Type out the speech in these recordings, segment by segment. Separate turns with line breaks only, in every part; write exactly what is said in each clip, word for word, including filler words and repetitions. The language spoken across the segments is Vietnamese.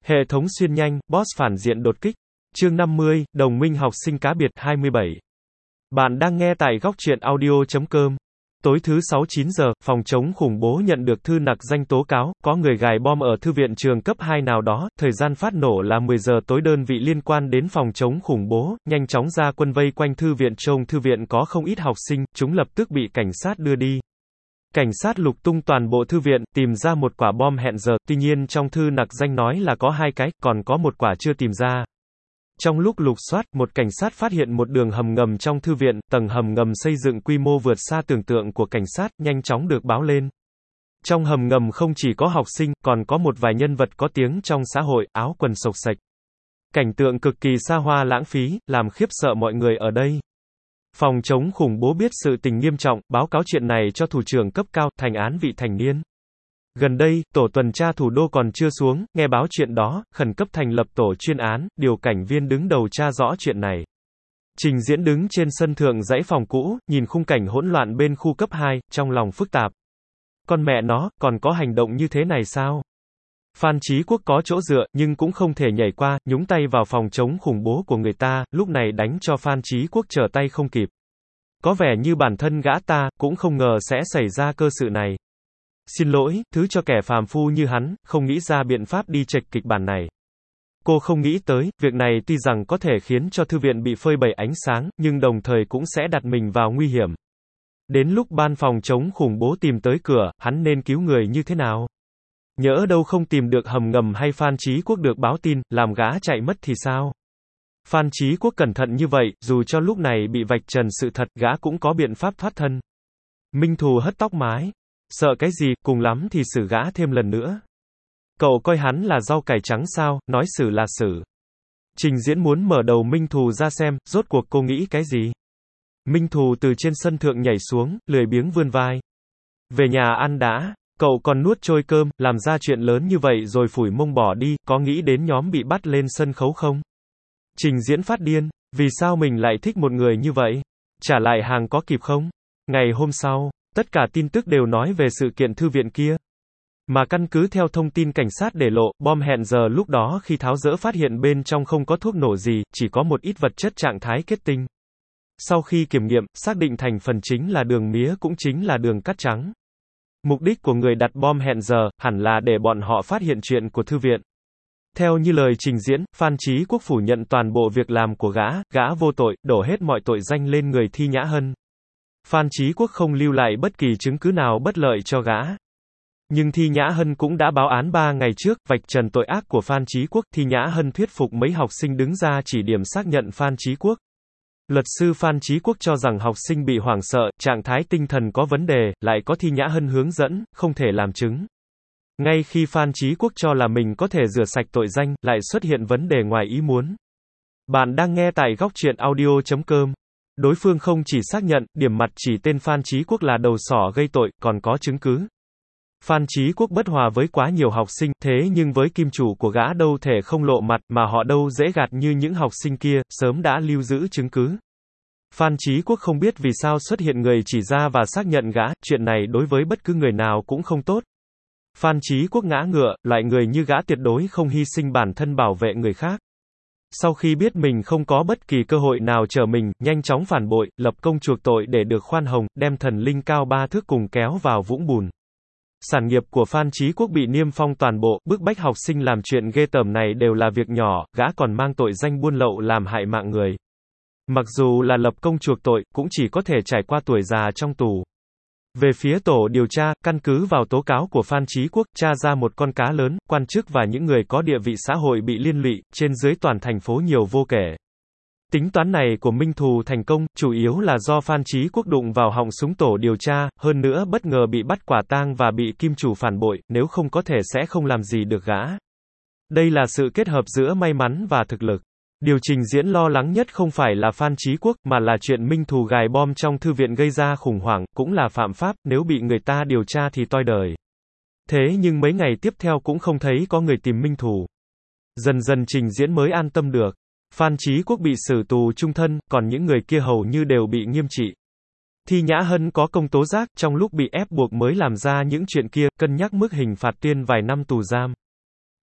Hệ thống xuyên nhanh, boss phản diện đột kích. Chương năm mươi, đồng minh học sinh cá biệt hai mươi bảy. Bạn đang nghe tại góc truyện audio chấm com. Tối thứ sáu chín giờ, phòng chống khủng bố nhận được thư nặc danh tố cáo, có người gài bom ở thư viện trường cấp hai nào đó, thời gian phát nổ là mười giờ tối. Đơn vị liên quan đến phòng chống khủng bố, nhanh chóng ra quân vây quanh thư viện. Trong thư viện có không ít học sinh, chúng lập tức bị cảnh sát đưa đi. Cảnh sát lục tung toàn bộ thư viện, tìm ra một quả bom hẹn giờ, tuy nhiên trong thư nặc danh nói là có hai cái, còn có một quả chưa tìm ra. Trong lúc lục soát, một cảnh sát phát hiện một đường hầm ngầm trong thư viện, tầng hầm ngầm xây dựng quy mô vượt xa tưởng tượng của cảnh sát, nhanh chóng được báo lên. Trong hầm ngầm không chỉ có học sinh, còn có một vài nhân vật có tiếng trong xã hội, áo quần xộc xệch. Cảnh tượng cực kỳ xa hoa lãng phí, làm khiếp sợ mọi người ở đây. Phòng chống khủng bố biết sự tình nghiêm trọng, báo cáo chuyện này cho thủ trưởng cấp cao, thành án vị thành niên. Gần đây, tổ tuần tra thủ đô còn chưa xuống, nghe báo chuyện đó, khẩn cấp thành lập tổ chuyên án, điều cảnh viên đứng đầu tra rõ chuyện này. Trình Diễn đứng trên sân thượng dãy phòng cũ, nhìn khung cảnh hỗn loạn bên khu cấp hai, trong lòng phức tạp. Con mẹ nó, còn có hành động như thế này sao? Phan Chí Quốc có chỗ dựa, nhưng cũng không thể nhảy qua, nhúng tay vào phòng chống khủng bố của người ta, lúc này đánh cho Phan Chí Quốc trở tay không kịp. Có vẻ như bản thân gã ta, cũng không ngờ sẽ xảy ra cơ sự này. Xin lỗi, thứ cho kẻ phàm phu như hắn, không nghĩ ra biện pháp đi chệch kịch bản này. Cô không nghĩ tới, việc này tuy rằng có thể khiến cho thư viện bị phơi bày ánh sáng, nhưng đồng thời cũng sẽ đặt mình vào nguy hiểm. Đến lúc ban phòng chống khủng bố tìm tới cửa, hắn nên cứu người như thế nào? Nhỡ đâu không tìm được hầm ngầm hay Phan Chí Quốc được báo tin, làm gã chạy mất thì sao? Phan Chí Quốc cẩn thận như vậy, dù cho lúc này bị vạch trần sự thật, gã cũng có biện pháp thoát thân. Minh Thù hất tóc mái. Sợ cái gì, cùng lắm thì xử gã thêm lần nữa. Cậu coi hắn là rau cải trắng sao, nói xử là xử. Trình Diễn muốn mở đầu Minh Thù ra xem, rốt cuộc cô nghĩ cái gì? Minh Thù từ trên sân thượng nhảy xuống, lười biếng vươn vai. Về nhà ăn đã, cậu còn nuốt trôi cơm, làm ra chuyện lớn như vậy rồi phủi mông bỏ đi, có nghĩ đến nhóm bị bắt lên sân khấu không? Trình Diễn phát điên, vì sao mình lại thích một người như vậy? Trả lại hàng có kịp không? Ngày hôm sau, tất cả tin tức đều nói về sự kiện thư viện kia. Mà căn cứ theo thông tin cảnh sát để lộ, bom hẹn giờ lúc đó khi tháo dỡ phát hiện bên trong không có thuốc nổ gì, chỉ có một ít vật chất trạng thái kết tinh. Sau khi kiểm nghiệm, xác định thành phần chính là đường mía cũng chính là đường cát trắng. Mục đích của người đặt bom hẹn giờ, hẳn là để bọn họ phát hiện chuyện của thư viện. Theo như lời Trình Diễn, Phan Chí Quốc phủ nhận toàn bộ việc làm của gã, gã vô tội, đổ hết mọi tội danh lên người Thi Nhã Hân. Phan Chí Quốc không lưu lại bất kỳ chứng cứ nào bất lợi cho gã. Nhưng Thi Nhã Hân cũng đã báo án ba ngày trước, vạch trần tội ác của Phan Chí Quốc. Thi Nhã Hân thuyết phục mấy học sinh đứng ra chỉ điểm xác nhận Phan Chí Quốc. Luật sư Phan Chí Quốc cho rằng học sinh bị hoảng sợ, trạng thái tinh thần có vấn đề, lại có Thi Nhã Hân hướng dẫn, không thể làm chứng. Ngay khi Phan Chí Quốc cho là mình có thể rửa sạch tội danh, lại xuất hiện vấn đề ngoài ý muốn. Bạn đang nghe tại góc truyện audio chấm com. Đối phương không chỉ xác nhận, điểm mặt chỉ tên Phan Chí Quốc là đầu sỏ gây tội, còn có chứng cứ. Phan Chí Quốc bất hòa với quá nhiều học sinh, thế nhưng với kim chủ của gã đâu thể không lộ mặt, mà họ đâu dễ gạt như những học sinh kia, sớm đã lưu giữ chứng cứ. Phan Chí Quốc không biết vì sao xuất hiện người chỉ ra và xác nhận gã, chuyện này đối với bất cứ người nào cũng không tốt. Phan Chí Quốc ngã ngựa, loại người như gã tuyệt đối không hy sinh bản thân bảo vệ người khác. Sau khi biết mình không có bất kỳ cơ hội nào trở mình, nhanh chóng phản bội, lập công chuộc tội để được khoan hồng, đem thần linh cao ba thước cùng kéo vào vũng bùn. Sản nghiệp của Phan Chí Quốc bị niêm phong toàn bộ, bức bách học sinh làm chuyện ghê tởm này đều là việc nhỏ, gã còn mang tội danh buôn lậu làm hại mạng người. Mặc dù là lập công chuộc tội, cũng chỉ có thể trải qua tuổi già trong tù. Về phía tổ điều tra, căn cứ vào tố cáo của Phan Chí Quốc, tra ra một con cá lớn, quan chức và những người có địa vị xã hội bị liên lụy, trên dưới toàn thành phố nhiều vô kể. Tính toán này của Minh Thù thành công, chủ yếu là do Phan Chí Quốc đụng vào họng súng tổ điều tra, hơn nữa bất ngờ bị bắt quả tang và bị kim chủ phản bội, nếu không có thể sẽ không làm gì được gã. Đây là sự kết hợp giữa may mắn và thực lực. Điều Trình Diễn lo lắng nhất không phải là Phan Chí Quốc, mà là chuyện Minh Thù gài bom trong thư viện gây ra khủng hoảng, cũng là phạm pháp, nếu bị người ta điều tra thì toi đời. Thế nhưng mấy ngày tiếp theo cũng không thấy có người tìm Minh Thù. Dần dần Trình Diễn mới an tâm được. Phan Chí Quốc bị xử tù chung thân, còn những người kia hầu như đều bị nghiêm trị. Thi Nhã Hân có công tố giác, trong lúc bị ép buộc mới làm ra những chuyện kia, cân nhắc mức hình phạt tuyên vài năm tù giam.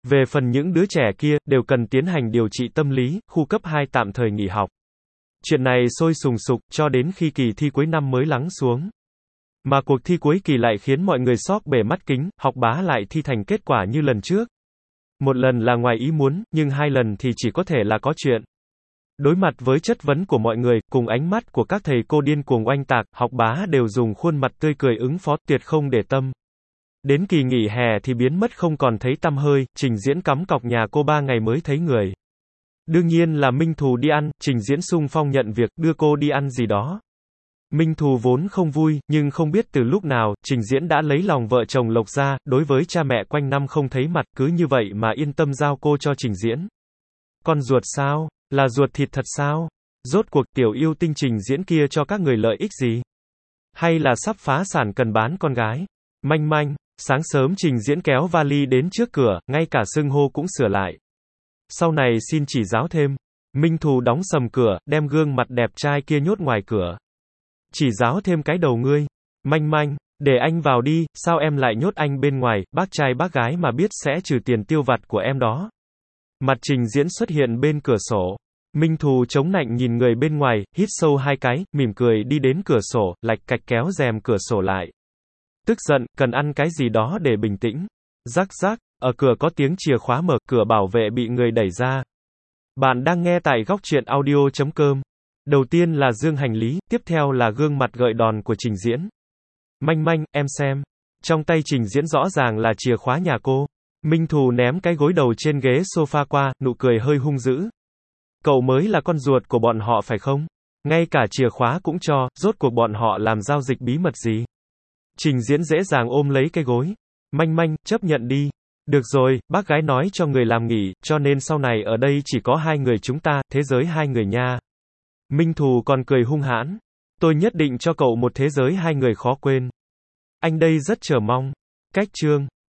Về phần những đứa trẻ kia, đều cần tiến hành điều trị tâm lý, khu cấp hai tạm thời nghỉ học. Chuyện này sôi sùng sục, cho đến khi kỳ thi cuối năm mới lắng xuống. Mà cuộc thi cuối kỳ lại khiến mọi người xóc bể mắt kính, học bá lại thi thành kết quả như lần trước. Một lần là ngoài ý muốn, nhưng hai lần thì chỉ có thể là có chuyện. Đối mặt với chất vấn của mọi người, cùng ánh mắt của các thầy cô điên cuồng oanh tạc, học bá đều dùng khuôn mặt tươi cười ứng phó, tuyệt không để tâm. Đến kỳ nghỉ hè thì biến mất không còn thấy tăm hơi, Trình Diễn cắm cọc nhà cô ba ngày mới thấy người. Đương nhiên là Minh Thù đi ăn, Trình Diễn xung phong nhận việc, đưa cô đi ăn gì đó. Minh Thù vốn không vui, nhưng không biết từ lúc nào, Trình Diễn đã lấy lòng vợ chồng Lộc ra, đối với cha mẹ quanh năm không thấy mặt, cứ như vậy mà yên tâm giao cô cho Trình Diễn. Con ruột sao? Là ruột thịt thật sao? Rốt cuộc tiểu yêu tinh Trình Diễn kia cho các người lợi ích gì? Hay là sắp phá sản cần bán con gái? Manh manh, sáng sớm Trình Diễn kéo vali đến trước cửa, ngay cả xưng hô cũng sửa lại. Sau này xin chỉ giáo thêm. Minh Thù đóng sầm cửa, đem gương mặt đẹp trai kia nhốt ngoài cửa. Chỉ giáo thêm cái đầu ngươi. Manh manh, để anh vào đi, sao em lại nhốt anh bên ngoài, bác trai bác gái mà biết sẽ trừ tiền tiêu vặt của em đó. Mặt Trình Diễn xuất hiện bên cửa sổ. Minh Thù chống nạnh nhìn người bên ngoài, hít sâu hai cái, mỉm cười đi đến cửa sổ, lạch cạch kéo rèm cửa sổ lại. Tức giận, cần ăn cái gì đó để bình tĩnh. Rắc rắc, ở cửa có tiếng chìa khóa mở, cửa bảo vệ bị người đẩy ra. Bạn đang nghe tại góc truyện audio chấm com. Đầu tiên là dương hành lý, tiếp theo là gương mặt gợi đòn của Trình Diễn. Manh manh, em xem. Trong tay Trình Diễn rõ ràng là chìa khóa nhà cô. Minh Thù ném cái gối đầu trên ghế sofa qua, nụ cười hơi hung dữ. Cậu mới là con ruột của bọn họ phải không? Ngay cả chìa khóa cũng cho, rốt cuộc bọn họ làm giao dịch bí mật gì? Trình Diễn dễ dàng ôm lấy cái gối. Manh manh, chấp nhận đi. Được rồi, bác gái nói cho người làm nghỉ, cho nên sau này ở đây chỉ có hai người chúng ta, thế giới hai người nha. Minh Thù còn cười hung hãn. Tôi nhất định cho cậu một thế giới hai người khó quên. Anh đây rất chờ mong. Cách chương.